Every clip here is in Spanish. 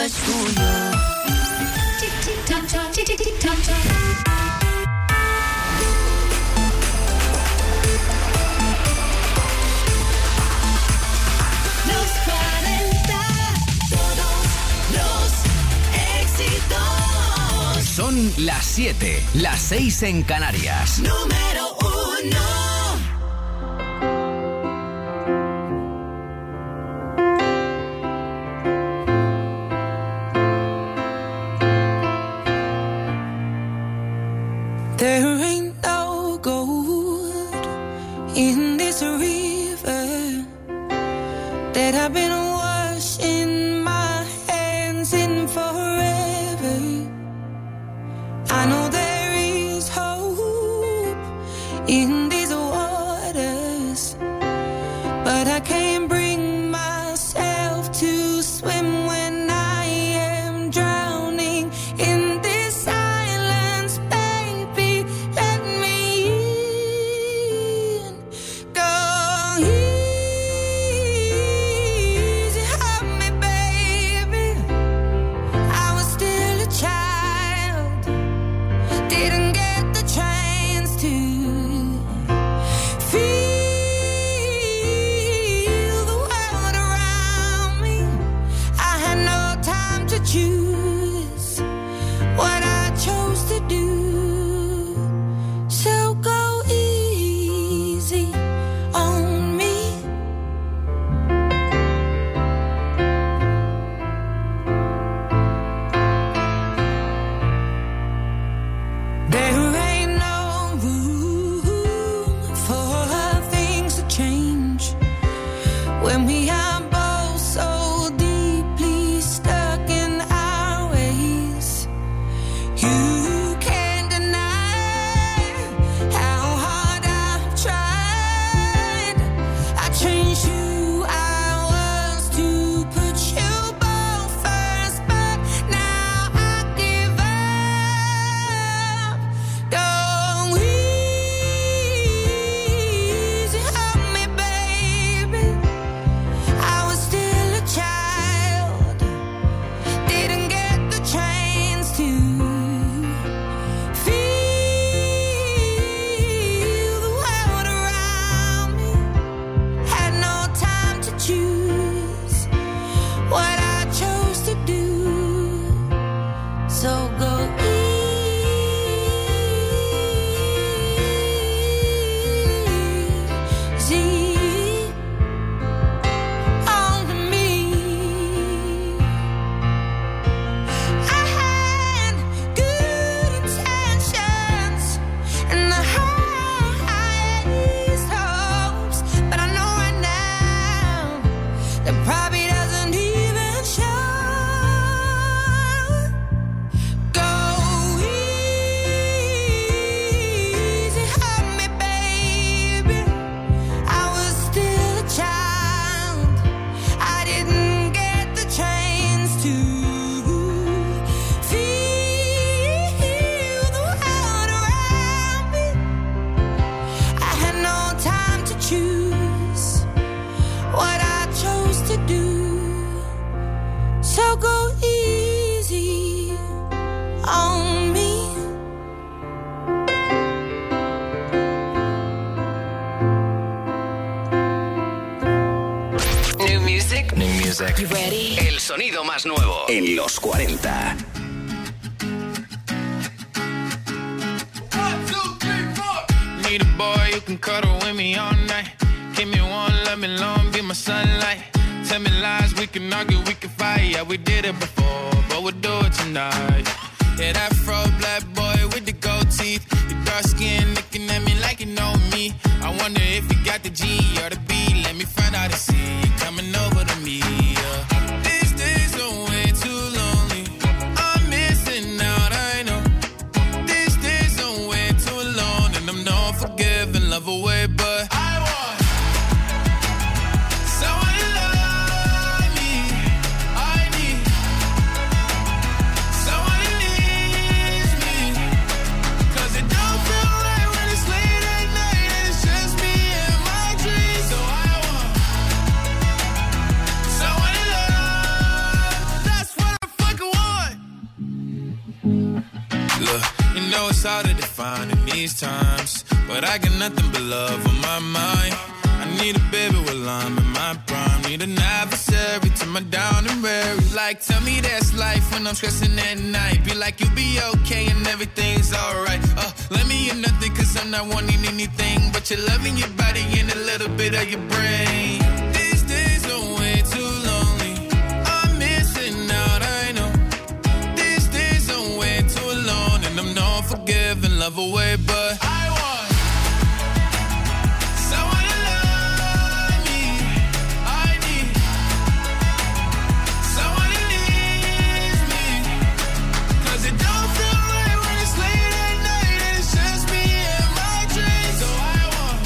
es tuyo. Los 40, todos los éxitos. Son las 7, las 6 en Canarias. Número 1. There ain't no gold in this river that I've been washing my hands in forever. I know there is hope in these waters, but I can't bring myself to swim when I am drowning in this silence. Baby, let me in. Go easy on me, baby. I was still a child, didn't get the chance to feel the world around me. I had no time to choose what I chose to do. So go easy on me. There ain't no room for things to change when we are both so deeply stuck in our ways. You can't deny how hard I've tried. I changed who I was to put you both first, but now I give up. Go easy on me, baby. I was still a child, didn't get the chance to feel the world around me. Had no time to choose what I chose to do. So go easy on me. I had good intentions and the highest hopes, but I know right now that probably doesn't even show. Go easy on me, baby. I was still a child, I didn't get the chance to feel the world around me. I had no time to choose what I chose to do. So go easy on me. New music. New music. You ready? El sonido más nuevo en los 40. Need a boy who can cuddle with me all night. Give me one, let me long, be my sunlight. Tell me lies, we can argue, we can fight. Yeah, we did it before, but we'll do it tonight. Yeah, that fro black boy with the gold teeth. Your dark skin looking at me like you know me. I wonder if you got the G or the B. Let me find out and see you coming over to me. Yeah. These days are way too lonely. I'm missing out, I know. These days are way too alone, and I'm not forgiving, love away, but I want someone to love me. I need someone who needs me. 'Cause it don't feel right when it's late at night and it's just me and my dreams. So these times, but I got nothing but love on my mind. I need a baby while I'm in my prime. Need an adversary to my down and weary. Like, tell me that's life when I'm stressing at night. Be like, you'll be okay and everything's alright. Let me in nothing cause I'm not wanting anything but your love and your body and a little bit of your brain. These days are way too lonely. I'm missing out, I know. These days are way too alone. And I'm not forgiving, love away, but I want someone to love me. I need someone who needs me. Cause it don't feel right when it's late at night and it's just me and my dreams. So I want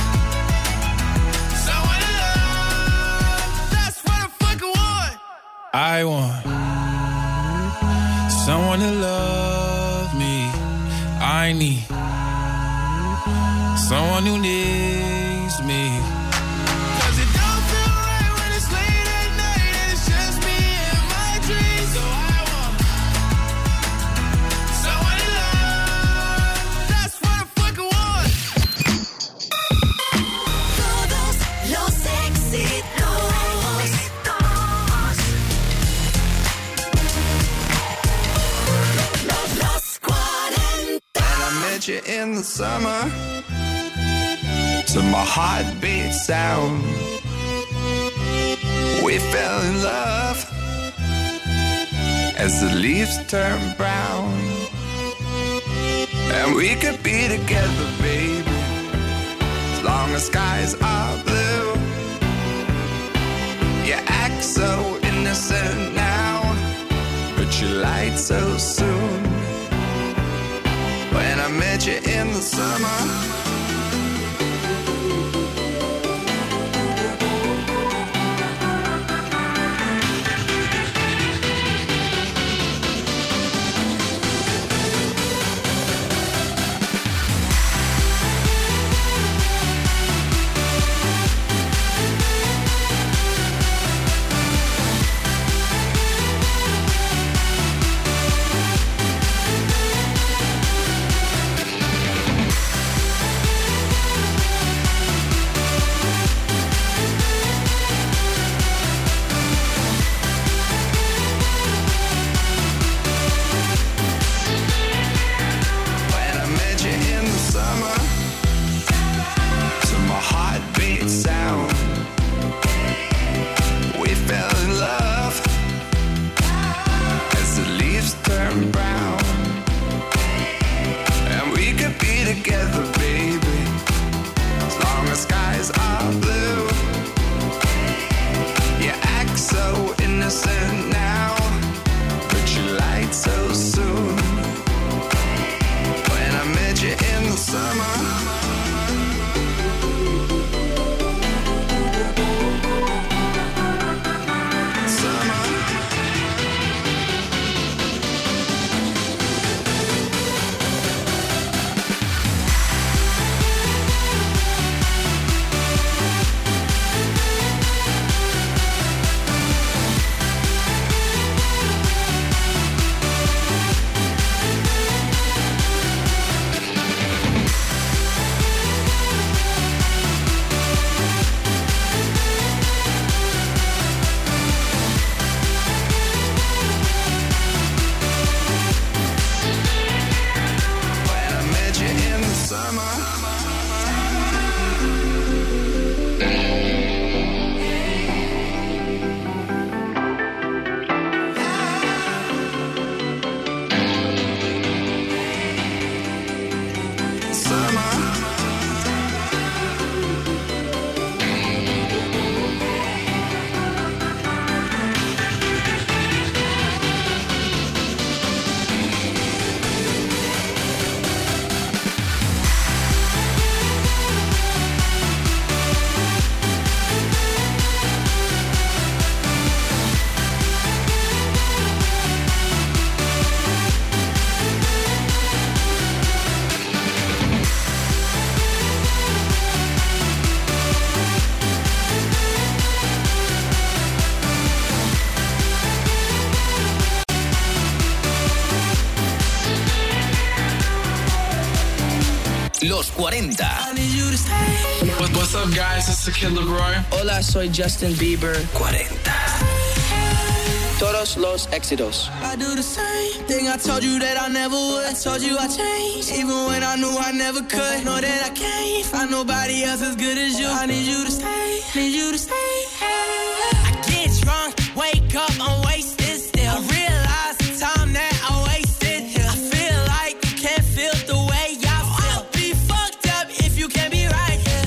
someone to love. That's what I fucking want. I want someone to love me. I need someone who needs me. Cause it don't feel right when it's late at night and it's just me and my dreams. So I want someone to love. That's what I fucking want. Todos los éxitos. Los 40. And I met you in the summer to my heartbeat sound. We fell in love as the leaves turn brown. And we could be together, baby, as long as skies are blue. You act so innocent now, but you lied so soon. When I met you in the summer, Los 40. What's up, guys? It's the Kid LAROI. Hola, soy Justin Bieber. 40. Todos los éxitos. I do the same thing I told you that I never would. I told you I changed, even when I knew I never could. Know that I can't find nobody else as good as you. I need you to stay, need you to stay. I get drunk, wake up, I'm wasted still. I realize the time that I wasted here. I feel like you can't feel the way I feel. I'll be fucked up if you can't be right here.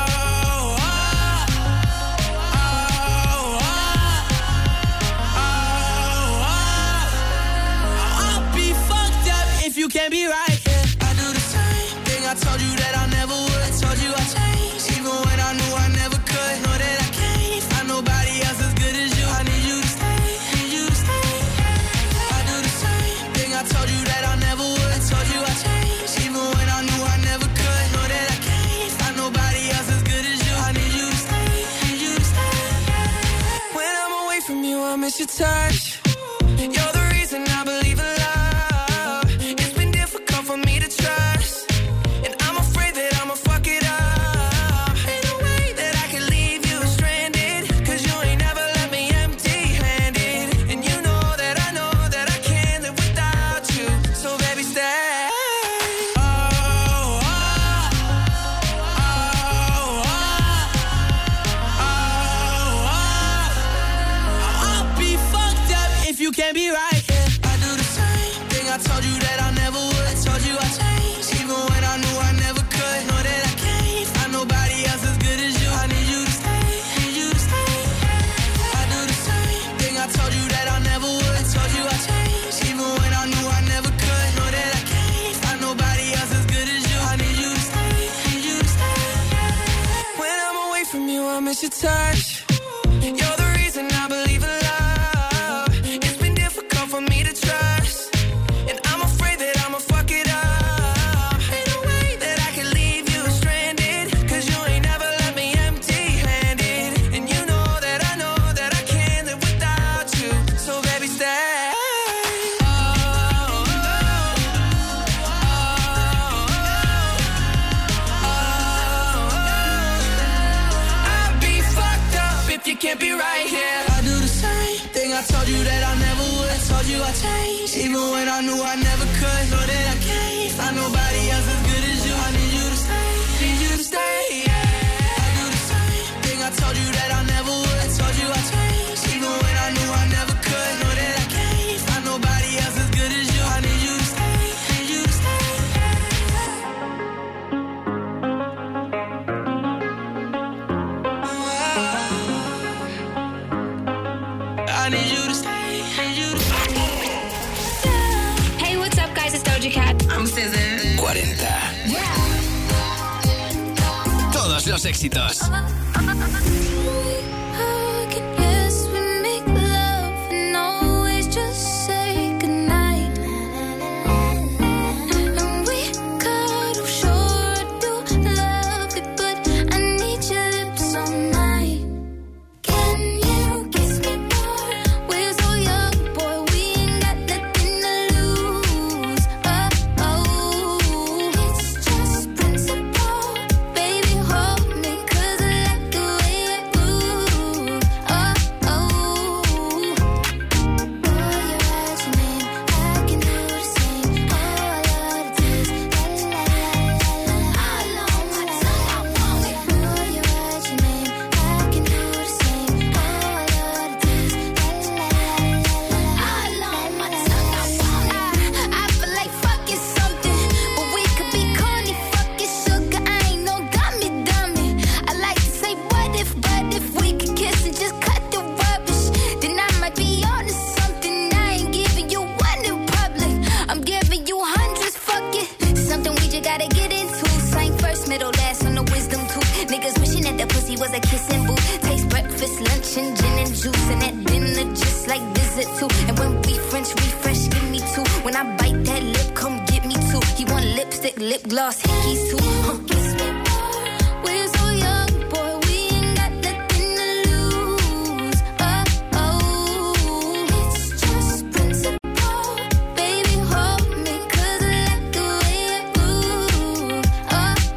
You can't be right, yeah. I do the same thing I told you that I never would. I told you I changed, even when I knew I never could. Know that I can't find nobody else as good as you. I need you to stay, need you to stay. I do the same thing I told you that I never would. I told you I changed, even when I knew I never could. Know that I can't find nobody else as good as you. I need you to stay, need you to stay. When I'm away from you, I miss your touch. You're the reason I believe in love. For me to trust, and I'm afraid that I'ma fuck it up. Ain't no way that I can leave you stranded, 'cause you ain't never left me empty-handed. And you know that I can't live without you. So baby, stay. I'll be fucked up if you can't be right. Yeah, I do the same thing I told you that I never would. Told you I changed, even when I knew I never could. Know that I can't find nobody else as good as you. I need you to stay, need you to stay. I do the same thing I told you that I never would. Told you I changed, even when I knew I never could. Know that I can't find nobody else as good as you. I need you to stay, need you to stay. When I'm away from you, I miss your touch. You're the reason I believe in love. It's been difficult for me to trust, and I'm afraid that I'ma fuck it up. Ain't no way that I can leave you stranded, 'cause you ain't never left me empty-handed. And you know that I can't live without you. So baby, stay. I'll be fucked up if you can't be right here. I do the same thing I told you that I never would. Told you I changed, even when I knew I never could. Know that I can't find nobody else as good as you. I need you to stay, need you to stay. Yeah. I do the same thing I told you that I never would. Told you I changed, even when I knew I never could. Know that I can't find nobody else as good as you. I need you to stay, need you to stay. I need you to stay, need you to stay. Hey, what's up, guys? It's Doja Cat. I'm SZA. 40. Todos los éxitos. Lip gloss, hickeys too. Kiss me more. We're so young, boy. We ain't got nothing to lose. Oh, oh. It's just principle. Baby, hold me, 'cause I like the way you move. Oh,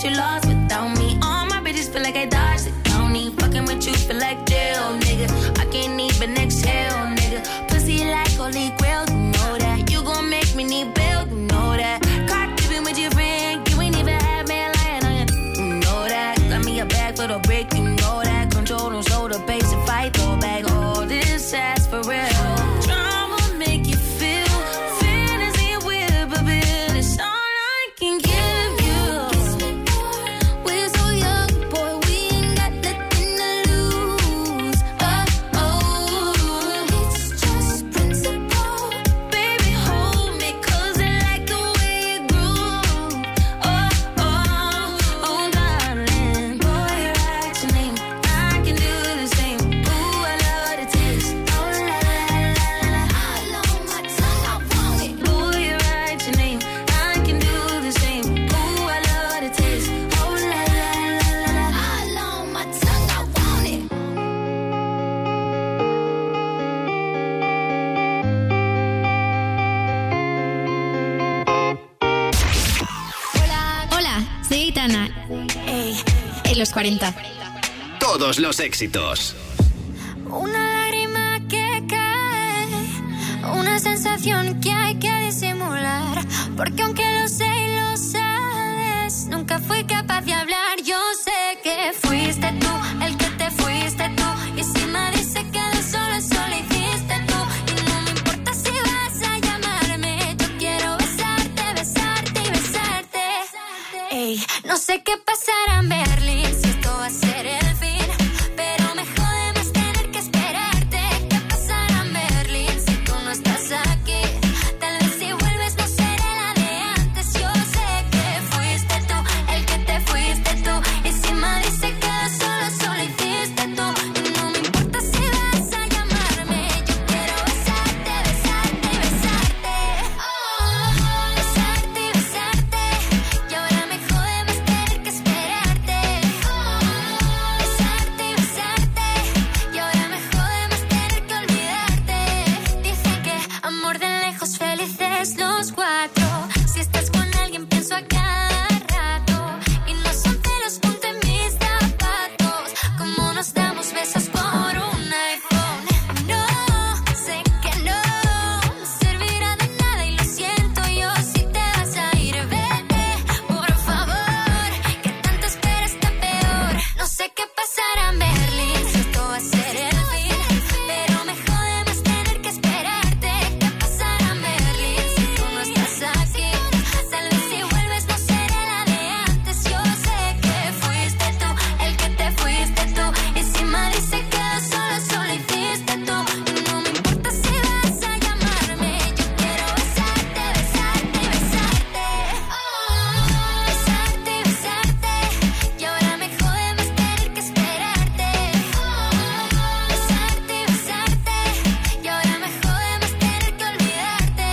that you lost without me. All my bitches feel like I dodged the county. Fucking with you feel like jail, nigga. I can't even exhale, nigga. Pussy like holy grail, you know that. You gon' make me need bail, you know that. Caught sleeping with your friend, you ain't even have me lying on you. You know that. Got me a bag for the brick, you know that. Control don't show the pace and fight, throw back all this ass for real. Drama make you feel fantasy with, but it's all I can give you. We're so young, boy, we ain't got nothing to lose. It's just principle. Baby, hold me, 'cause I like the way you groove. Darling, boy, write your name. I can do the same. Ooh, I love the taste. Oh, la, la, la, la. All on my tongue, I want it. Boy, write your name. I can do the same. Ooh, I love the taste. Oh, la, la, la, la. All on my tongue, I want it. Hola, soy Aitana. En los 40. Todos los éxitos. Una lágrima que cae, una sensación que hay que disimular, porque aunque lo sé y lo sabes, nunca fui capaz de hablar. Yo sé que fuiste tú, el que te fuiste tú, y encima dice que de solo hiciste tú, y no me importa si vas a llamarme, yo quiero besarte, besarte y besarte. Ey, no sé qué pasará en Berlín, si esto va a ser el fin, pero me jode más tener que esperarte. ¿Qué pasará en Berlín si tú no estás aquí? Tal vez si vuelves no seré la de antes. Yo sé que fuiste tú, el que te fuiste tú, y encima dice que solo hiciste tú, y no me importa si vas a llamarme, yo quiero besarte, besarte y besarte. Besarte y besarte, y ahora me jode más tener que esperarte. Besarte y besarte, y ahora me jode más tener que olvidarte. Dice que amor de lejos, felices los cuatro. Si estás con alguien pienso a cada rato, y no son celos, ponte mis zapatos. Como nos damos besos por un iPhone. No, sé que no servirá de nada y lo siento yo si te vas a ir. Vete, por favor, que tanto esperas está peor. No sé qué pasará en Berlín, si esto va a ser el fin, pero me jode más tener que esperarte. ¿Qué pasará en Berlín si tú no estás aquí? Tal vez si vuelves no seré la de antes. Yo sé que fuiste tú, el que te fuiste tú, y encima dice que solo hiciste tú, y no me importa si vas a llamarme, yo quiero besarte, besarte y besarte. Besarte y besarte, y ahora me jode más tener que esperarte. Besarte y besarte, y ahora me jode más tener que olvidarte.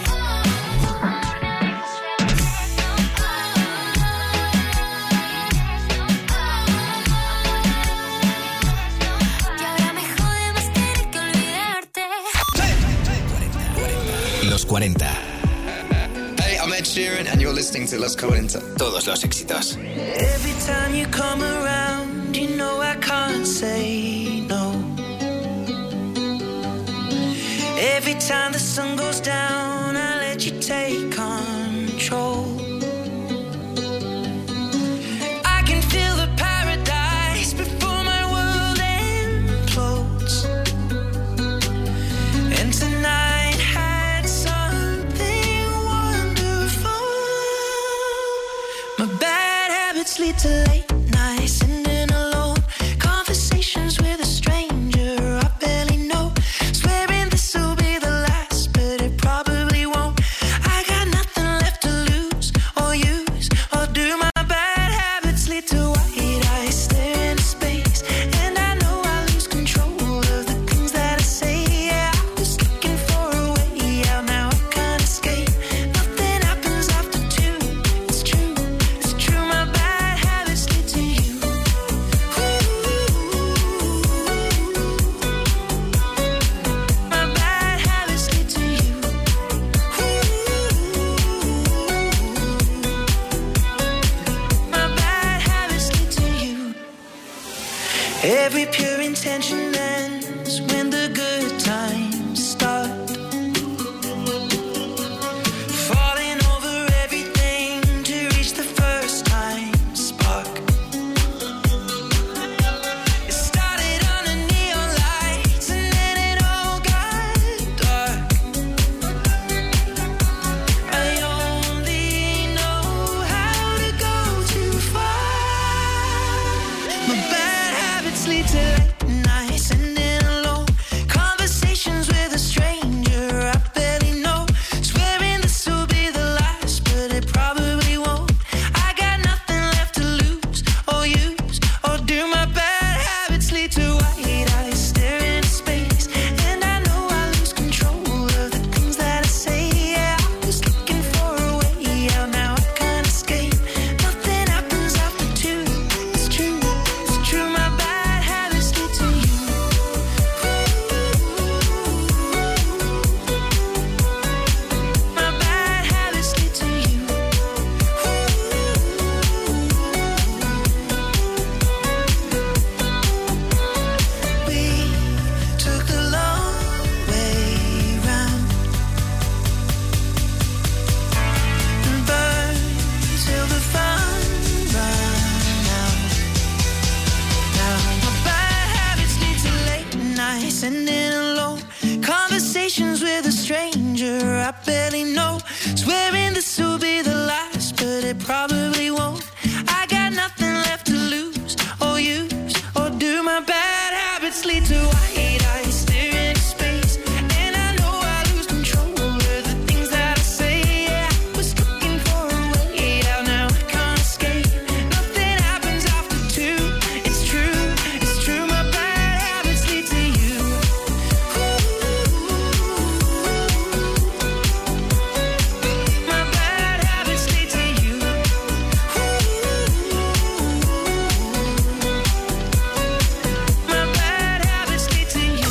Y ahora me jode más tener que olvidarte. Los 40. Hey, I'm Ed Sheeran, and you're listening to Los 40. Todos los éxitos. Every time you come around, you know I can't say no. Every time the sun goes down, I let you take control. I can feel the paradise before my world implodes. And tonight had something wonderful. My bad habits lead to late nights, sitting alone. Conversations with a stranger I barely know. Swearing this'll be the last, but it probably won't. I got nothing left to lose or use or do. My bad habits lead to white eyes staring into space, and I know I lose control of the things that I say. Yeah, I was looking for a way out, now I can't escape. Nothing happens after two. It's true, my bad habits lead Every pure intention ends when the good times start. Falling over everything to reach the first time spark. It started under neon lights and then it all got dark. I only know how to go too far. My bad habits lead to late nights and then alone conversations with a stranger I barely know. Swearing this will be the last, but it probably won't. I got nothing left to lose or use or do. My bad habits lead to white eyes staring into space, and I know I lose control of the things that I say. Yeah, I was looking for a way out, now I can't escape. Nothing happens after two. It's true, it's true. My bad habits lead to you. My bad habits lead to you. We took the long way round and burned till the fun ran out. Now my bad habits lead to late nights and then alone conversations with a stranger I barely know. Swearing this will be the last, but it probably won't. I got nothing left to lose or use or do. My bad habits lead to white eyes staring into space, and I know I lose control of the things that I say. Yeah, I was looking for a way out, now I can't escape. Nothing happens after two. It's true, it's true. My bad habits lead to you. My bad habits lead to you. My bad habits lead to you.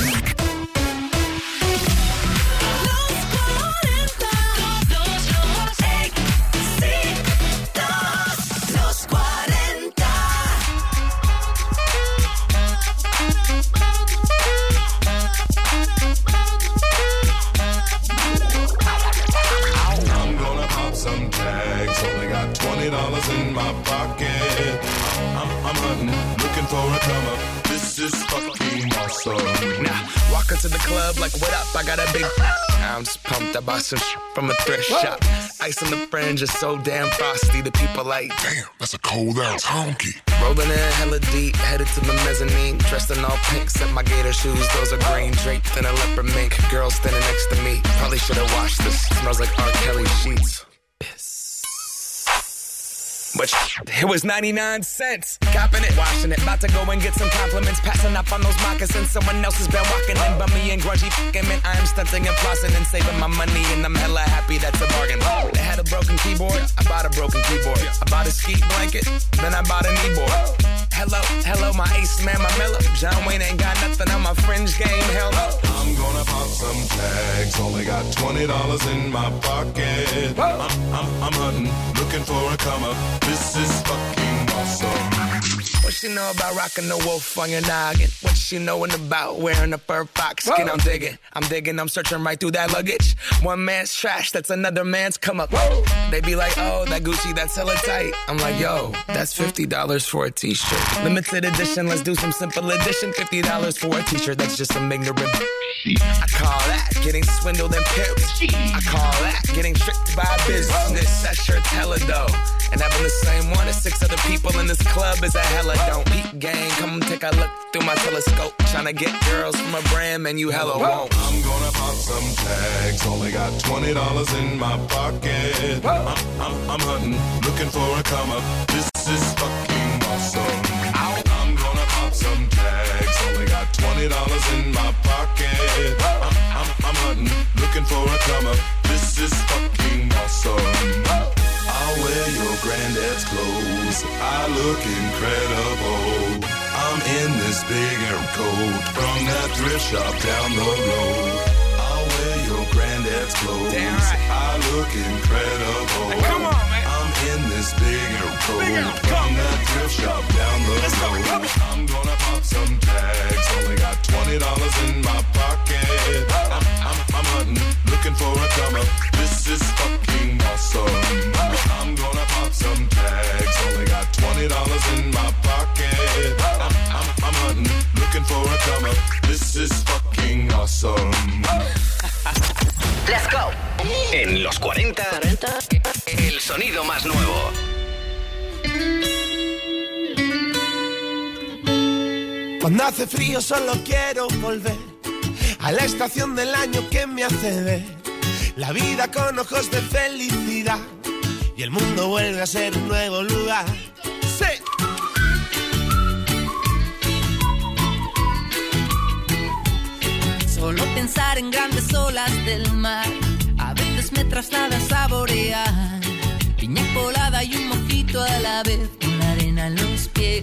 Los 40. I'm gonna pop some tags. Only got $20 in my pocket. I'm hunting, looking for a come up. This is fucking awesome. Nah, walk into the club like, what up? I got a big. I'm just pumped. I bought some from a thrift shop. Ice on the fringe is so damn frosty. The people like, Damn, that's a cold ass honky. rolling in hella deep, headed to the mezzanine. Dressed in all pink, set my gator shoes. Those are green, draped in a leopard mink. Girl standing next to me. Probably should have washed this. Smells like R. Kelly sheets. But it was 99 cents. Copping it, washing it. About to go and get some compliments. Passing up on those moccasins. Someone else has been walking in. Bummy and grungy fucking man. I am stunting and flossing and saving my money. And I'm hella happy that's a bargain. They had a broken keyboard. I bought a broken keyboard. I bought a ski blanket. Then I bought a kneeboard. Hello, my ace man, my mellow. John Wayne ain't got nothing on my fringe game. Hell no. I'm gonna pop some tags. Only got $20 in my pocket. I'm hunting, looking for a come up. This is fucking awesome. What she know about rocking the wolf on your noggin? What she knowin' about wearing a fur fox skin? I'm digging, I'm searching right through that luggage. One man's trash, that's another man's come up. They be like, oh, that Gucci, that's hella tight. I'm like, yo, that's $50 for a t-shirt. Limited edition, let's do some simple edition. $50 for a t-shirt, that's just some ignorant. I call that getting swindled and pimped. I call that getting tricked by business. That shirt's hella dough. And having the same one as 6 other people in this club is a hella don't. Peep gang, come take a look through my telescope. Tryna get girls from a brand, man, you hella won't. I'm gonna pop some tags. Only got $20 in my pocket. I'm hunting, looking for a come up. This is fucking awesome. I'm gonna pop some tags. Only got $20 in my pocket. I'm hunting, looking for a come up. This is fucking awesome. I'll wear your granddad's clothes. I look incredible. I'm in this big air coat from that thrift shop down the road. I'll wear your granddad's clothes. Damn right. I look incredible. Hey, come on, man. I'm in this big air coat from that real sharp down the road. I'm gonna pop some tags. Only got $20 in my pocket. I'm hunting, looking for a comer. This is fucking awesome. I'm gonna pop some tags. Only got $20 in my pocket. I'm hunting, looking for a comer. This is fucking awesome. Let's go. En los 40, el sonido más nuevo. Cuando hace frío solo quiero volver a la estación del año que me hace ver la vida con ojos de felicidad y el mundo vuelve a ser un nuevo lugar. ¡Sí! Solo pensar en grandes olas del mar a veces me traslada a saborear piña colada y un mojito a la vez con la arena en los pies.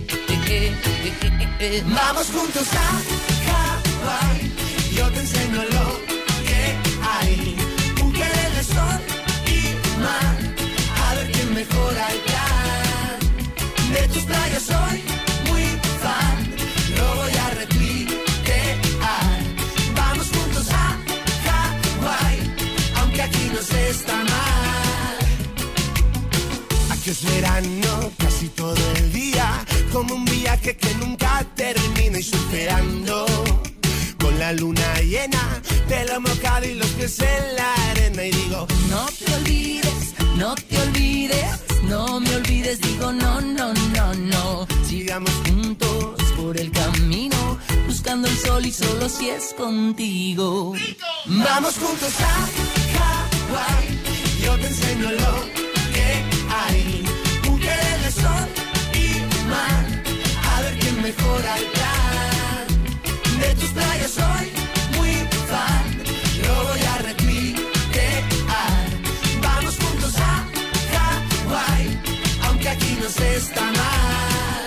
Vamos juntos a Hawái, yo te enseño lo que hay. Un querer de sol y mar, a ver quién mejora el plan. De tus playas soy muy fan, lo voy a replicar. Vamos juntos a Hawái, aunque aquí no se está mal. Aquí es verano casi todo el día, como un viaje que nunca termina y superando con la luna llena, pelo mojado y los pies en la arena. Y digo, no te olvides, no te olvides, no me olvides. Digo, no, no, no, no. Sigamos juntos por el camino, buscando el sol y solo si es contigo. Vamos juntos a Hawái, yo te enseño lo que hay. Un querer de sol y mar, a ver quién mejora el plan. De tus playas soy muy fan, lo voy a replicar. Vamos juntos a Hawái, aunque aquí no se está mal.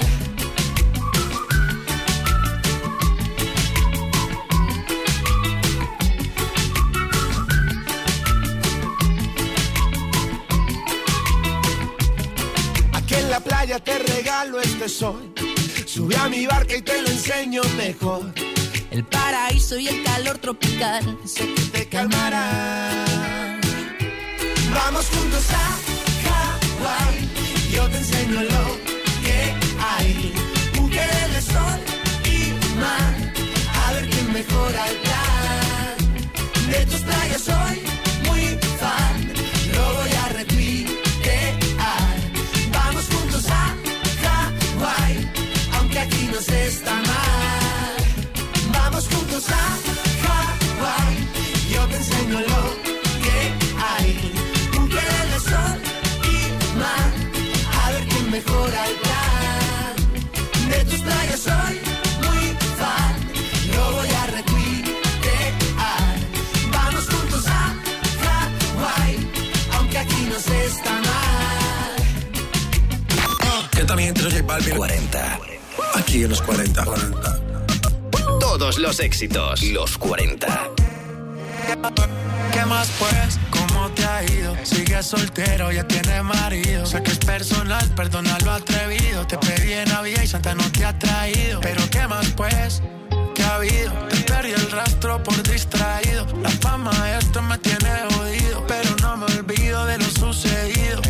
Aquí en la playa te regalo este sol, sube a mi barca y te lo enseño mejor. El paraíso y el calor tropical sé que te calmarán. Vamos juntos a Hawái, yo te enseño lo que hay. Un querer de sol y mar, a ver quién mejora el plan. De tus playas soy muy fan, lo voy a replicar. Vamos juntos a Hawái, aunque aquí no se está mal. Vamos juntos a Hawái, yo te enseño lo que hay. Un querer de sol y mar, a ver quién mejora el plan. De tus playas soy muy fan, lo voy a replicar. Vamos juntos a Hawái, aunque aquí no se está mal. ¿Qué también entre J Balvin? 40. Aquí en los 40. Todos los éxitos, los 40. ¿Qué más pues? ¿Cómo te ha ido? Sigues soltero, ya tienes marido. Sé que es personal, perdona lo atrevido. Te pedí en Navidad y Santa no te ha traído. Pero ¿qué más pues? ¿Qué ha habido? Te perdí el rastro por distraído. La fama de esto me tiene jodido, pero no me olvido de lo sucedido.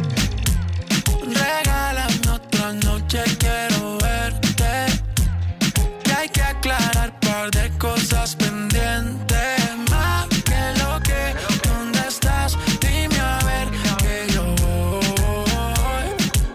Regálame otra noche, quiero verte. Que hay que aclarar un par de cosas pendientes. Más que lo que, ¿dónde estás? Dime a ver que yo voy.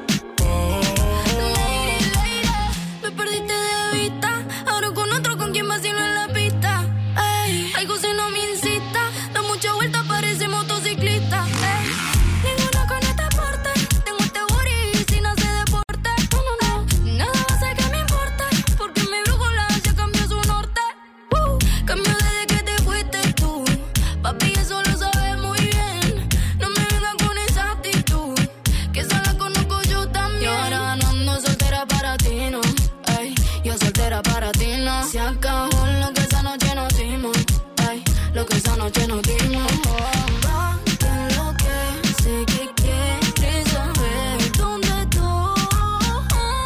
Me perdiste de vista, ahora con otro con quien vacilo en la pista. Ey, algo si no me incita, da mucha vuelta, parece motociclista. Ey, ninguno con este porte, tengo este booty sin hacer deporte. No, no, no, nada va a hacer que me importe, porque mi brújula ya cambió su norte. Cambió desde que te fuiste tú, papi, eso lo sabes muy bien. No me vengas con esa actitud, que esa la conozco yo también. Y ahora no ando soltera para ti, no. Ay, yo soltera para ti, no. Se acabó lo que esa noche nos dimos. Ay, lo que esa noche nos dimos. Date lo que sé que quieres saber. ¿Dónde estoy?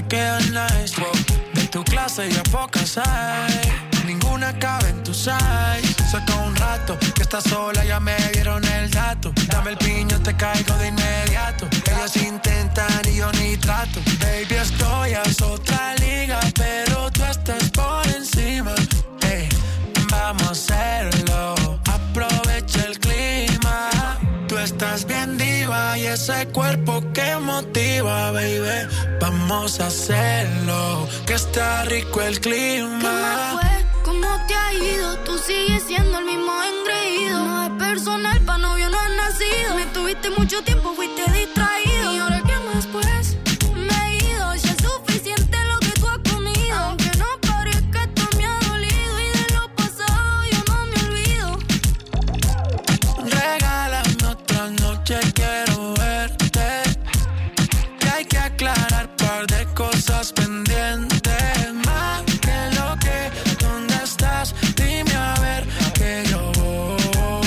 queda nice. De tu clase ya pocas hay, ninguna cabe en tu size. Saca un rato que estás sola, ya me dieron el dato. Dame el piño, te caigo de inmediato. Ellos intentan y yo ni trato. Baby, estoy a otra liga, pero tú estás por encima. Hey, vamos a hacerlo, aprovecha el clima. Tú estás bien diva y ese cuerpo que motiva, baby. Vamos a hacerlo, que está rico el clima. ¿Qué me fue? ¿Cómo te ha ido? Tú sigues siendo el mismo engreído. No es personal, pa' novio no has nacido. Me tuviste mucho tiempo, fuiste distraído. ¿Y ahora qué más pues? Me he ido, ya es suficiente lo que tú has comido. Aunque no parezca, esto me ha dolido. Y de lo pasado yo no me olvido. Regálame otra noche, quiero verte. Que hay que aclarar un par de cosas pendientes. Más que lo que, ¿dónde estás? Dime a ver que yo voy.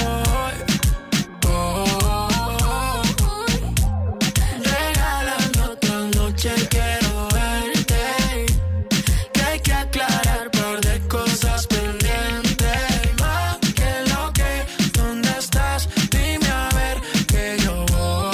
Regálame otra noche, quiero verte. Que hay que aclarar un par de cosas pendientes. Más que lo que, ¿dónde estás? Dime a ver que yo voy.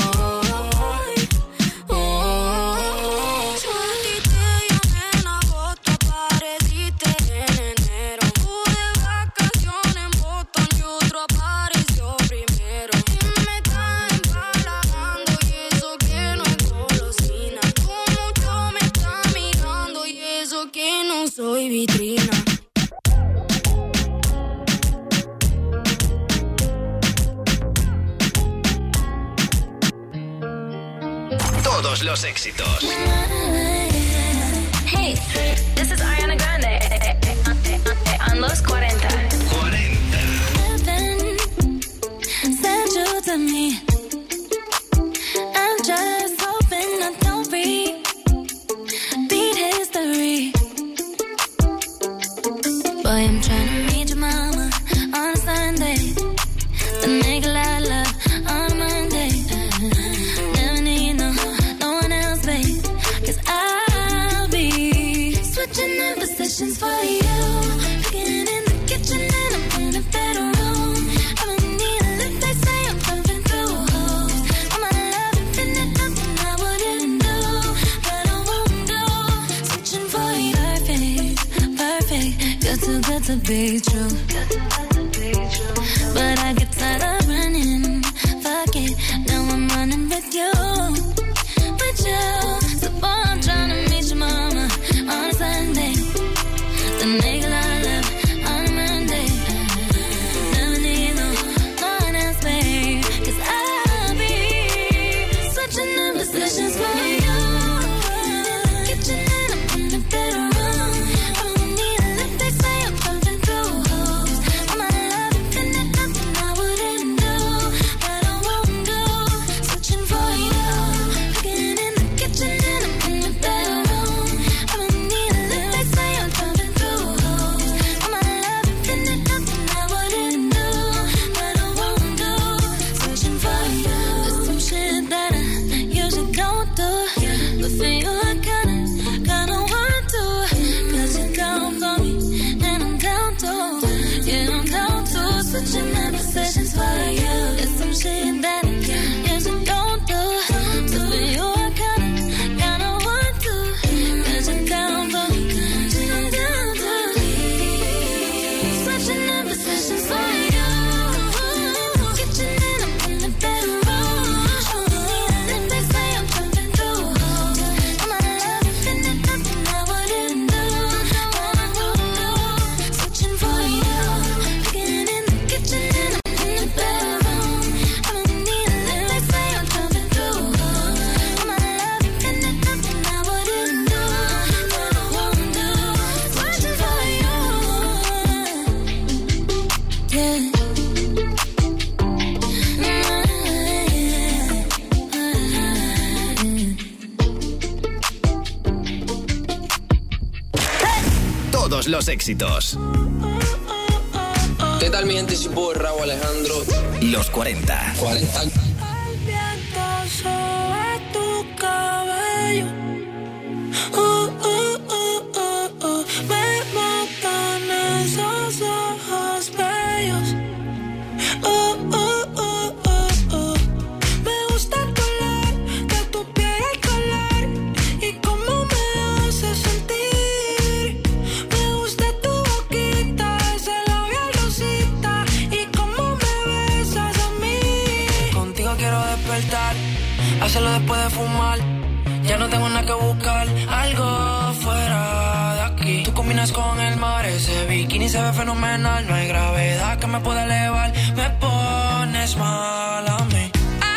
Yo a ti te llamé en agosto, apareciste en enero. Pude vacaciones en Boston y otro apareció primero. Y me está empalagando y eso que no es golosina. Tú mucho me estás mirando y eso que no soy vitrina. Todos los éxitos. Hey, this is Ariana Grande on Los 40. Heaven sent you to me. I'm just hoping I don't repeat history. Boy, I'm trying to meet your mama on a Sunday. Then make a lot of love on a Monday. Never need no one else, babe. 'Cause I'll be switching up positions for you. Cooking in the kitchen and I'm in the bedroom. I'ma need a lift, they say I'm pumping through holes. All my love infinite, nothing I wouldn't do, but I won't do. Switching for you, perfect. You're too good to be true. But I get tired of running. Fuck it, now I'm running with you. With you. So boy, I'm trying to meet your mama on a Sunday. Then make a lot of love on a Monday. Never need no one else, babe. 'Cause I'll be switching up positions for you. Kitchen and I'm in the bedroom. I'ma need a lift, they say I'm pumping through holes. All my love infinite, nothing I wouldn't do, but I won't do. Switching for you. Cooking in the kitchen and I'm in the bedroom. I'ma need a lift, they say I'm pumping through holes. All my love infinite, nothing I wouldn't do, but I won't do. Switching for you. There's some shit that I usually don't do, but for you I kinda want to. 'Cause you're down for me and I'm down to. Yeah, I'm down to. Switching my positions for you. There's some shit that I usually don't do, but for you I kinda want to. 'Cause you're down for me and I'm down to. Switching my positions for you. Kitchen and I'm in the bedroom. They say I'm pumping through holes. All my love infinite, nothing I wouldn't do, but I won't do. Switching for you. Cooking in the kitchen and I'm in the bedroom. I'ma need a lift, they say I'm pumping through holes. All my love infinite, nothing I wouldn't do, but I won't do. Switching for you. Yeah. Todos los éxitos. ¿Qué tal mi gente? Si puedo, Raúl Alejandro. Los 40. 40. El viento sobre tu cabello. despertar, hacerlo después de fumar. Ya no tengo nada que buscar, algo fuera de aquí. Tú combinas con el mar, ese bikini se ve fenomenal. No hay gravedad que me pueda elevar, me pones mal a mí.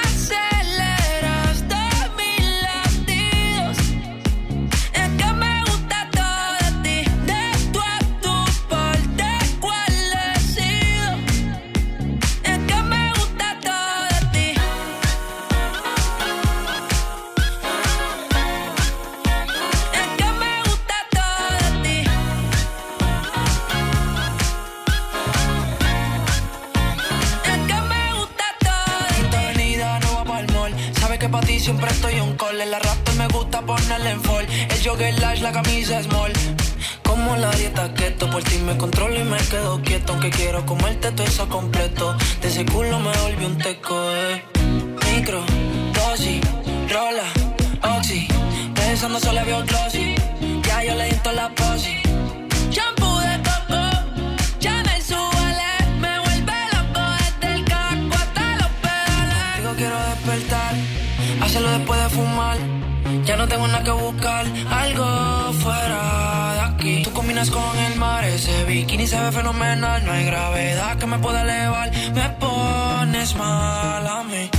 Siempre estoy on call, el arrastre me gusta ponerle en fall. El jogger large, la camisa small. Como la dieta keto, por ti me controlo y me quedo quieto. Aunque quiero comerte todo eso completo. De ese culo me volví un teco, Micro, dosis, rola, oxi. Pensando solo veo glossy. Ya yo le di toda la posi. Shampoo de coco, Chanel Suele. Me vuelve loco desde el casco hasta los pedales. Digo quiero despertar, hacerlo después de fumar. Ya no tengo nada que buscar, algo fuera de aquí. Tú combinas con el mar, ese bikini se ve fenomenal. No hay gravedad que me pueda elevar, me pones mal a mí.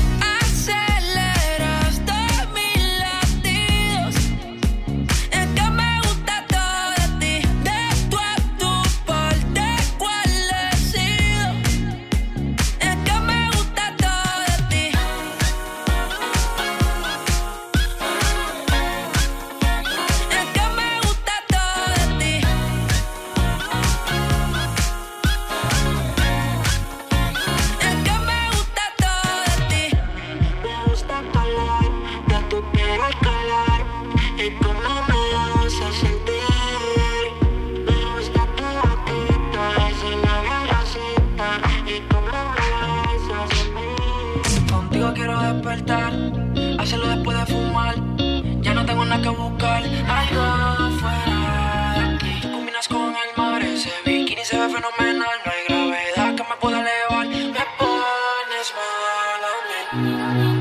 Hacerlo después de fumar. Ya no tengo nada que buscar, algo fuera de aquí. Tú combinas con el mar, ese bikini se ve fenomenal. No hay gravedad que me pueda elevar, me pones mal a mí.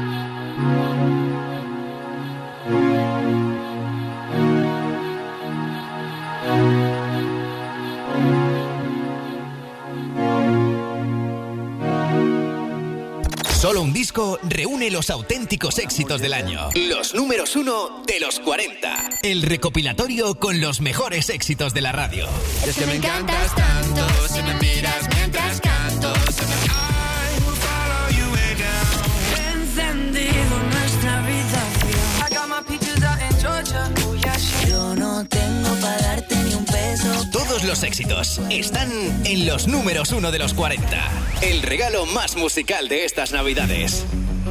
Solo un disco reúne los auténticos éxitos del año. Los números 1 de los 40. El recopilatorio con los mejores éxitos de la radio. Es que me encantas tanto, si me miras mientras canto. I will follow you way down. Encendido nuestra habitación. I got my peaches out in Georgia. Oh, yeah, shit. Yo no tengo para darte ni un peso. Todos los éxitos están en los números 1 de los 40. El regalo más musical de estas navidades.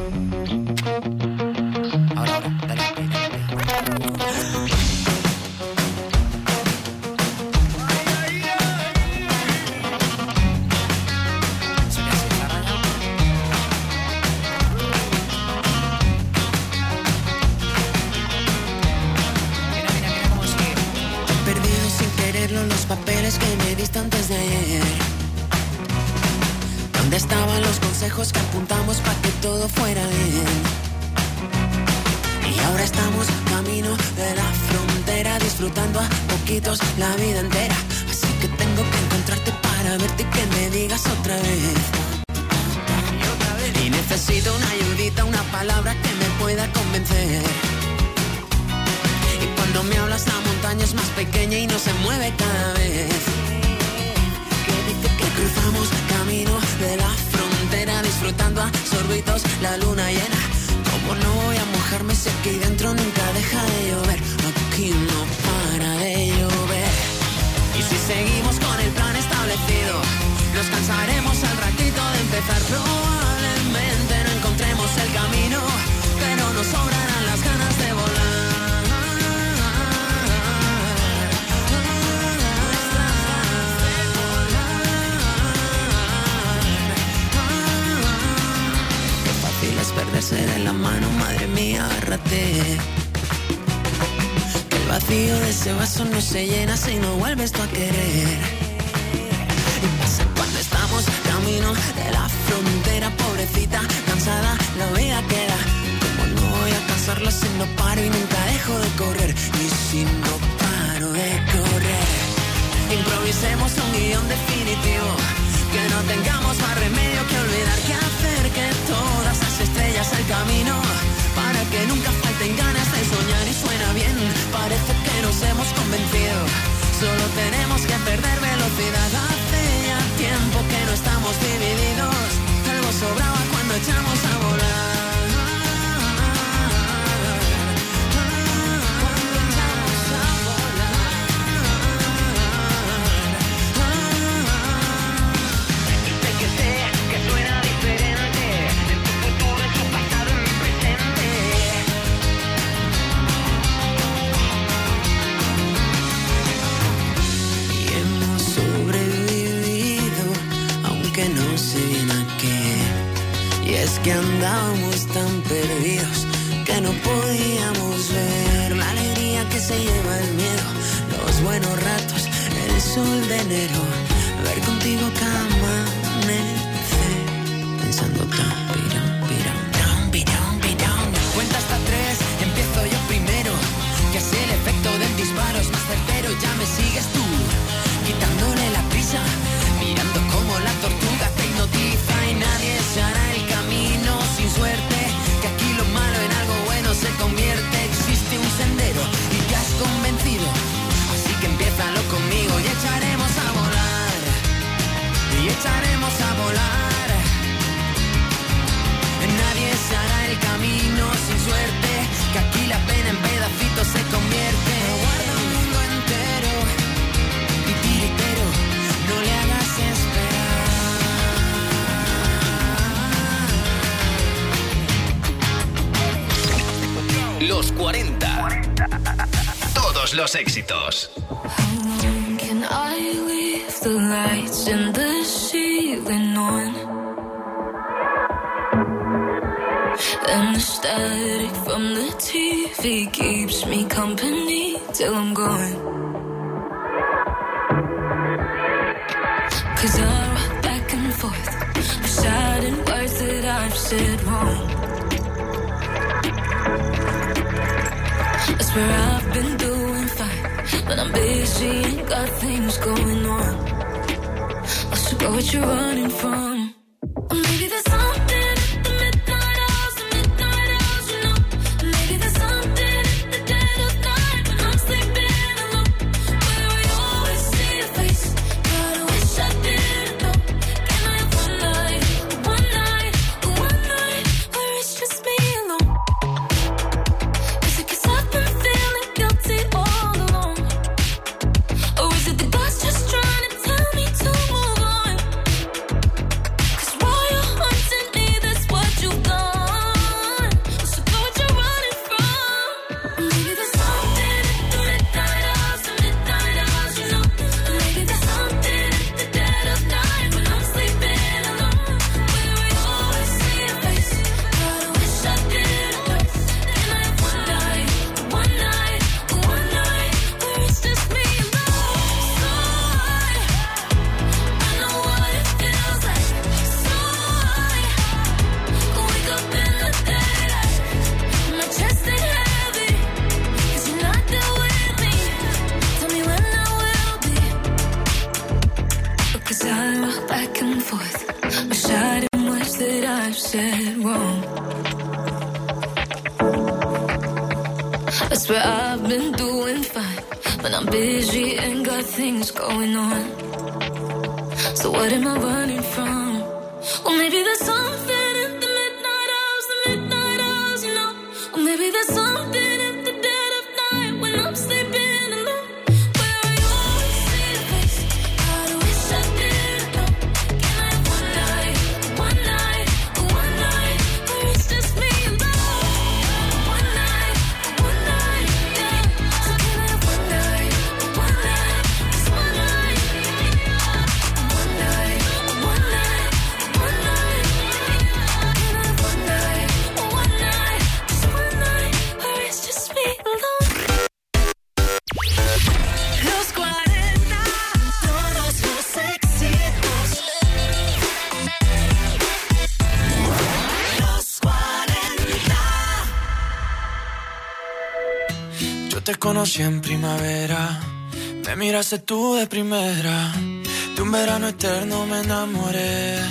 Ahora, dale. Perdido sin quererlo los papeles que me diste antes de ayer. ¿Dónde estaban los consejos que apuntamos para que todo fuera bien? Y ahora estamos camino de la frontera, disfrutando a poquitos la vida entera. Así que tengo que encontrarte para verte y que me digas otra vez. Y necesito una ayudita, una palabra que me pueda convencer. Y cuando me hablas la montaña es más pequeña y no se mueve cada vez. Que cruzamos camino de la frontera, disfrutando a sorbitos la luna llena. Como no voy a mojarme si aquí dentro nunca deja de llover. Aquí no para de llover. Y si seguimos con el plan establecido, nos cansaremos al ratito de empezar. Probablemente no encontremos el camino, pero nos sobrarán las ganas de volar. Es perderse de la mano, madre mía, agárrate. Que el vacío de ese vaso no se llena si no vuelves tú a querer. Y pasa cuando estamos camino de la frontera, pobrecita, cansada, la vida no paro y nunca dejo de correr. Y si no paro de correr, improvisemos un guión definitivo, que no tengamos más remedio que olvidar qué hacer, que todas las estrellas al camino, para que nunca falten ganas de soñar. Y suena bien, parece que nos hemos convencido, solo tenemos que perder velocidad. Hace ya tiempo que no estamos divididos, algo sobraba cuando echamos a volar. No sé bien a qué, y es que andábamos tan perdidos que no podíamos ver la alegría que se lleva el miedo, los buenos ratos, el sol de enero, ver contigo cada amanecer, pensando tan pirón, pirón, tan pirón, pirón. Cuenta hasta 3, empiezo yo primero, que así el efecto del disparo es más certero. Ya me sigues tú, quitándole la prisa, mirando como la tortuga te hipnotiza. Y nadie se hará el camino sin suerte, que aquí lo malo en algo bueno se convierte. Existe un sendero y te has convencido, así que empiézalo conmigo y echaremos a volar, y echaremos a volar. Nadie se hará el camino sin suerte, que aquí la pena en pedacitos se convierte. Aguarda un mundo entero y tiritero, no le hagas esperar. Los 40. Todos los éxitos. How long can I leave the lights in the ceiling on? And the static from the TV keeps me company till I'm gone. 'Cause I rock back and forth, reciting words that I've said wrong. I swear I've been doing fine, but I'm busy and got things going on. So go what you're running from. Or maybe there's something at the midnight hours, you know. Maybe there's something at the dead of night when I'm sleeping alone, where I always see your face. God, I wish I didn't know. Can I have one night where it's just me alone? Is it 'cause I've been feeling guilty all along? Or is it the God's just trying to tell me to move on? 'Cause while you're haunting me, that's what you've done. So go what you're running from. Maybe there's something at the midnight hours, you know. Maybe there's something at the dead of night when I'm sleeping alone, where I always see your face. God, I wish I didn't know. Can I have one night where it's just me alone? So I know what it feels like. So I wake up in the daylight, my chest is heavy, 'cause you're not there with me. Tell me when I will be, because I rock back and forth, reciting words that I've said wrong. I swear I've been doing fine, but I'm busy and got things going on. So what am I running from? Well, maybe there's something in the midnight hours, you know. Or maybe there's something in the dead of night when I'm sleeping alone, where I always see your face. God, I wish I didn't know. Can I have one night where it's just me alone? One night, yeah. So can I have one night, just one night, one night. conocí en primavera, me miraste tú de primera. De un verano eterno me enamoré.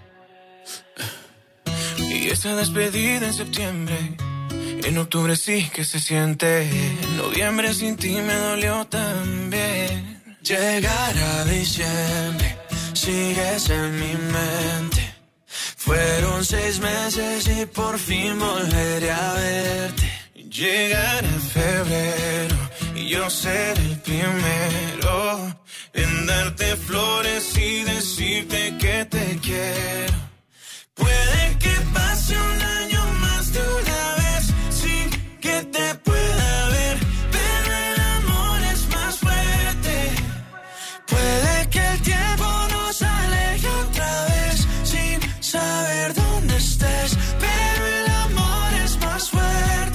Y esa despedida en septiembre, en octubre sí que se siente. En noviembre sin ti me dolió también. Llegar a diciembre, sigues en mi mente. Fueron 6 meses y por fin volveré a verte. Llegar a febrero y yo ser el primero en darte flores y decirte que te quiero. Puede que pase un año más de una vez sin que te pueda ver, pero el amor es más fuerte. Puede que el tiempo nos aleje otra vez sin saber dónde estés, pero el amor es más fuerte.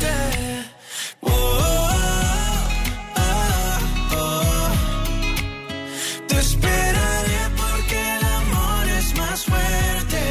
Te esperaré porque el amor es más fuerte.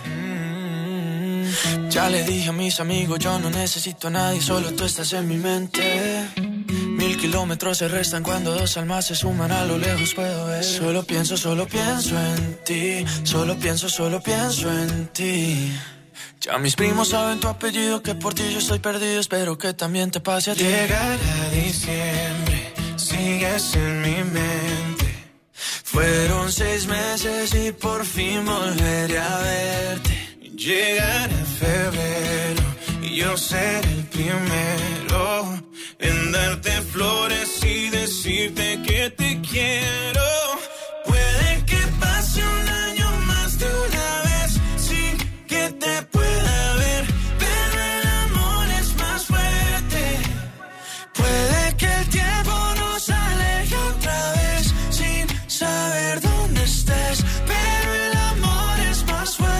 Ya le dije a mis amigos, yo no necesito a nadie, solo tú estás en mi mente. 1000 kilómetros se restan cuando 2 almas se suman, a lo lejos puedo ver. Solo pienso en ti, solo pienso en ti. Ya mis primos saben tu apellido, que por ti yo estoy perdido, espero que también te pase a ti. Llegar a diciembre, sigues en mi mente. Fueron 6 meses y por fin volveré a verte. Llegar a febrero y yo ser el primero en darte flores y decirte que te quiero. Puede que pase un año más de una vez sin que te pueda ver, pero el amor es más fuerte. Puede que el tiempo nos aleje otra vez sin saber dónde estés, pero el amor es más fuerte.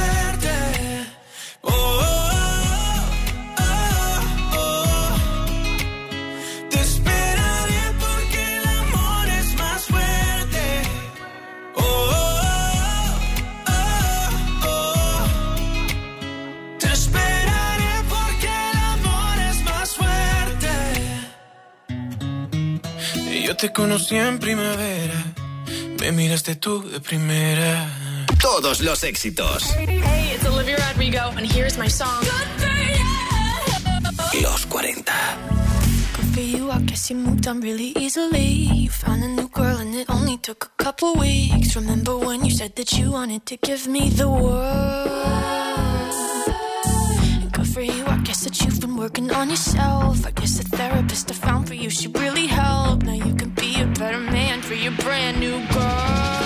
Te esperaré porque el amor es más fuerte. Te esperaré porque el amor es más fuerte. Y yo te conocí en primavera, me miraste tú de primera. Todos los éxitos. Hey, it's Olivia Rodrigo, and here's my song. Los 40. Good for you, I guess you moved on really easily. You found a new girl and it only took a couple weeks. Remember when you said that you wanted to give me the world? And good for you, I guess that you've been working on yourself. I guess the therapist I found for you, she really helped. Now you can be a better man for your brand new girl.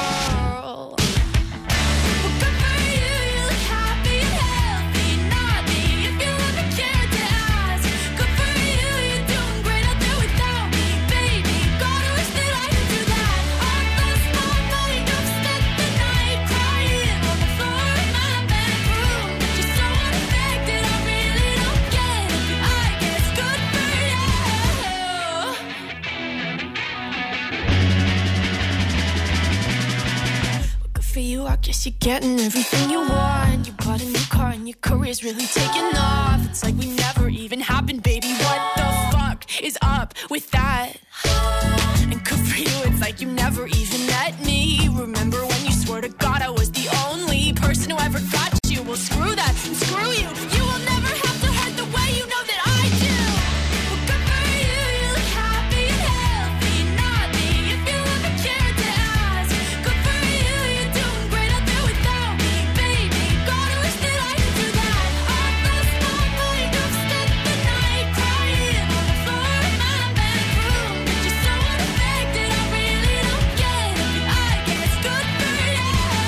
I guess you're getting everything you want. You bought a new car and your career's really taking off. It's like we never even happened, baby. What the fuck is up with that? And good for you, it's like you never even met me. Remember when you swore to God I was the only person who ever got you? Well, screw that and screw you. You will never have to hurt the way you know that I do. Well, good for you, you look happy and healthy. Not me, if you ever cared to ask. Good for you, you're doing great out there without me, baby. God, I wish that I could do that. All last night, I've spent the night crying on the floor of my bedroom. Just so unaffected, I really don't get it. I guess good for you.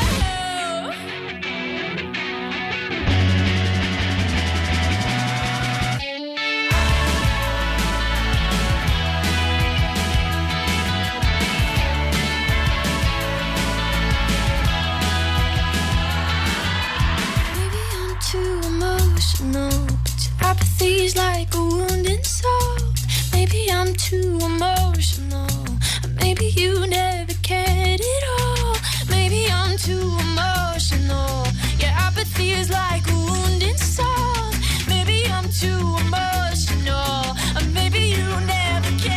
Maybe I'm too emotional, but your apathy's like a wounded soul. Maybe I'm too emotional, or maybe you never cared at all. Maybe I'm too emotional, your apathy is like a wounded soul. Maybe I'm too emotional, or maybe you never cared.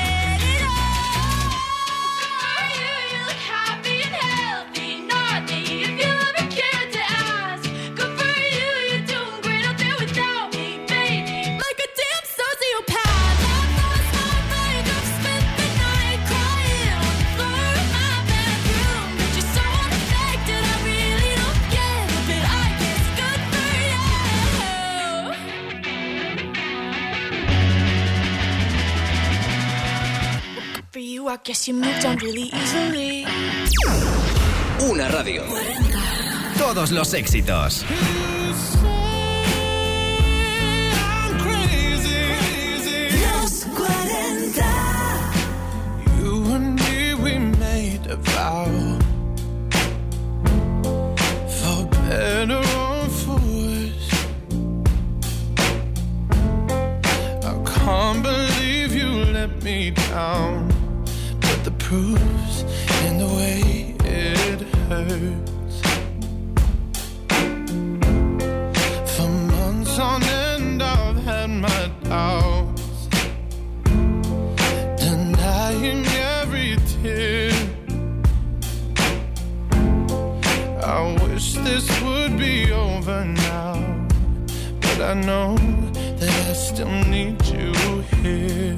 rock, guess you moved on really easily. Una radio. Todos los éxitos. Los 40. You and me, we made a vow. For better or for worse. I can't believe you let me down. But the proof's in the way it hurts. For months on end I've had my doubts, denying every tear. I wish this would be over now, but I know that I still need you here.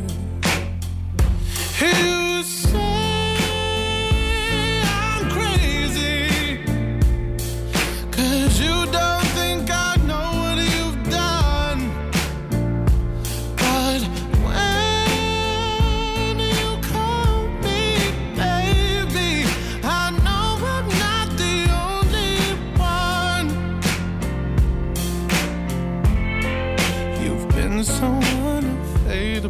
You say I'm crazy, 'cause you don't think I know what you've done. But when you call me baby, I know I'm not the only one. You've been so unavailable.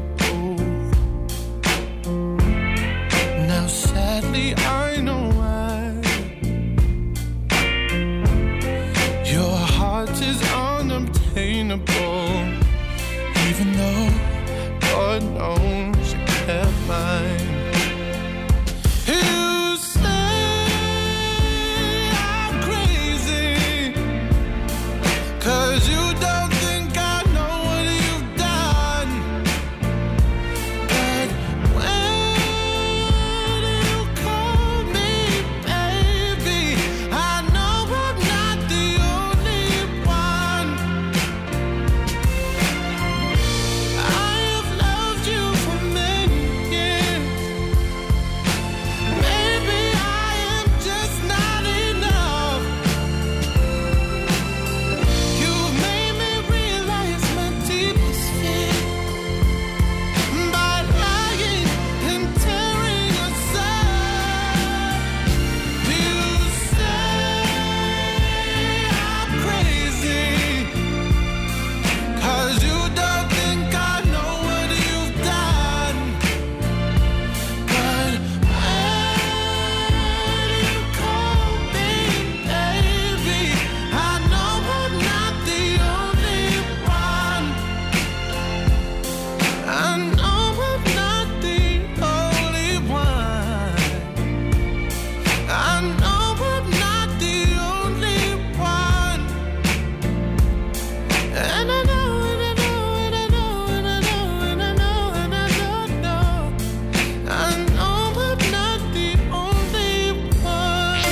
Now sadly I know why. Your heart is unobtainable, even though God knows you kept mine. You say I'm crazy, 'cause you don't think I know what you've done. But when you call me baby, I know I'm not the only one. I have loved you for many years. Maybe I am just not enough. You've made me realize my deepest fear by lying and tearing us up. You say I'm crazy, 'cause you don't think I know what you've done. But when you call me baby, I know I'm not the only one. I know I'm not the only one. I know I'm not the only one. And I know, and I know, and I know, and I know, and I know, and I know. I know I'm not the only one.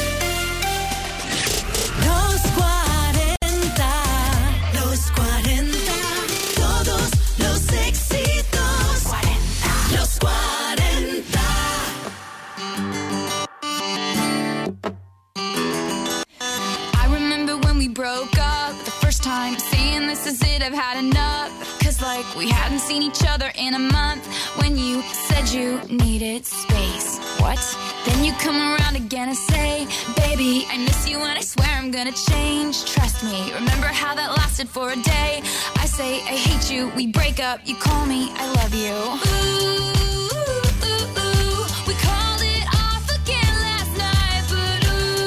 Los 40. Los 40. Todos los éxitos. Los 40. I remember when we broke up the first time, saying this is it, I've had enough. 'Cause like we hadn't seen each other in a month. When you said you needed space. What? Then you come around again and say, baby, I miss you and I swear I'm gonna change. Trust me, remember how that lasted for a day? I say I hate you, we break up, you call me, I love you. Ooh, we called it off again last night, but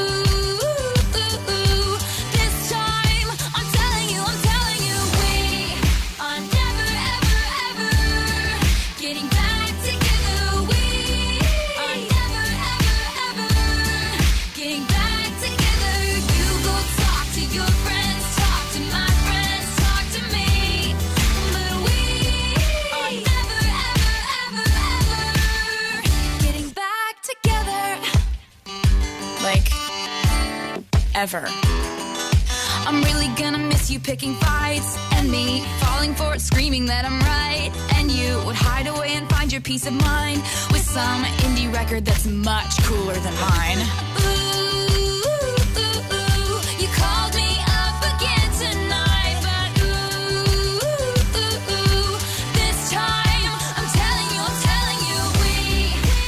this time I'm telling you, we are never, ever, ever getting back together. We are never, ever, ever getting back together. You go talk to your friends, talk to my friends, talk to me, but we are never, ever, ever, ever getting back together. Like, ever. I'm really gonna miss you picking fights, and me falling for it, screaming that I'm right. And you would hide away and find your peace of mind with some indie record that's much cooler than mine. You called me up again tonight, but this time I'm telling you, we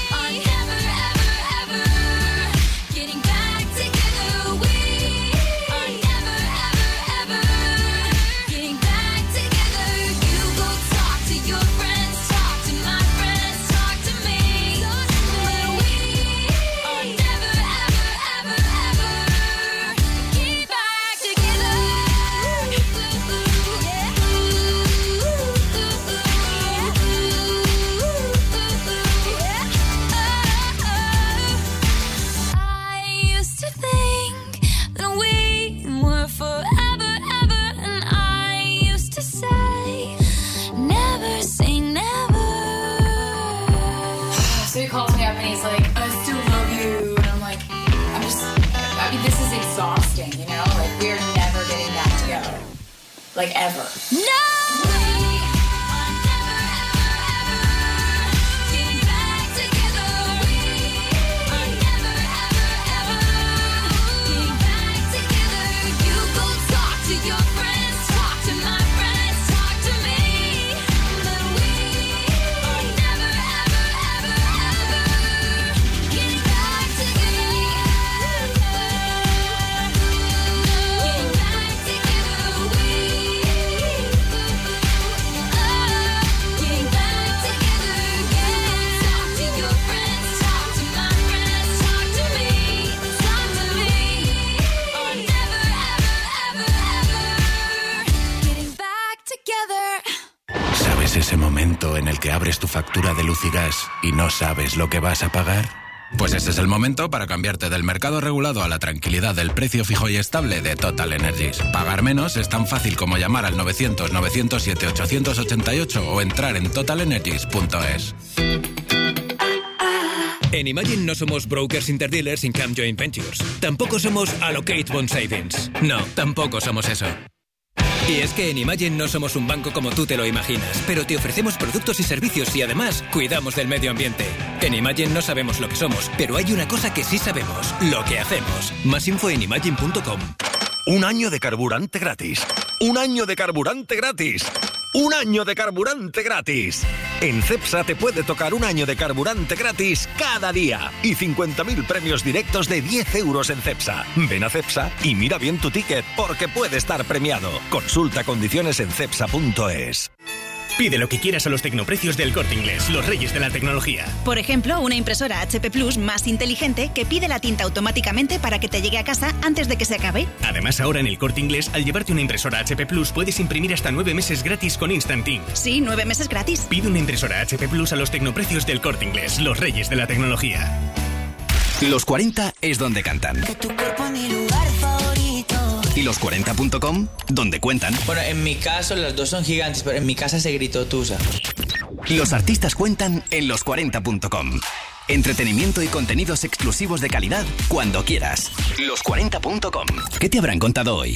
like ever. ¿Sabes ese momento en el que abres tu factura de luz y gas y no sabes lo que vas a pagar? Pues ese es el momento para cambiarte del mercado regulado a la tranquilidad del precio fijo y estable de Total Energies. Pagar menos es tan fácil como llamar al 900-907-888 o entrar en totalenergies.es. En Imagine no somos brokers interdealers in Camp Joint Ventures. Tampoco somos Allocate Bond Savings. No, tampoco somos eso. Y es que en Imagine no somos un banco como tú te lo imaginas, pero te ofrecemos productos y servicios y además cuidamos del medio ambiente. En Imagine no sabemos lo que somos, pero hay una cosa que sí sabemos, lo que hacemos. Más info en imagine.com. Un año de carburante gratis. Un año de carburante gratis. ¡Un año de carburante gratis! En Cepsa te puede tocar un año de carburante gratis cada día y 50.000 premios directos de 10 euros en Cepsa. Ven a Cepsa y mira bien tu ticket porque puede estar premiado. Consulta condiciones en cepsa.es. Pide lo que quieras a los tecnoprecios del Corte Inglés, los reyes de la tecnología. Por ejemplo, una impresora HP Plus más inteligente que pide la tinta automáticamente para que te llegue a casa antes de que se acabe. Además, ahora en el Corte Inglés, al llevarte una impresora HP Plus, puedes imprimir hasta 9 meses gratis con Instant Ink. Sí, 9 meses gratis. Pide una impresora HP Plus a los tecnoprecios del Corte Inglés, los reyes de la tecnología. Los 40 es donde cantan. Que tu cuerpo es mi lugar favorito. Y los 40.com, donde cuentan. Bueno, en mi caso las dos son gigantes, pero en mi casa se gritó Tusa. Los artistas cuentan en los40.com. Entretenimiento y contenidos exclusivos de calidad cuando quieras. Los40.com. ¿Qué te habrán contado hoy?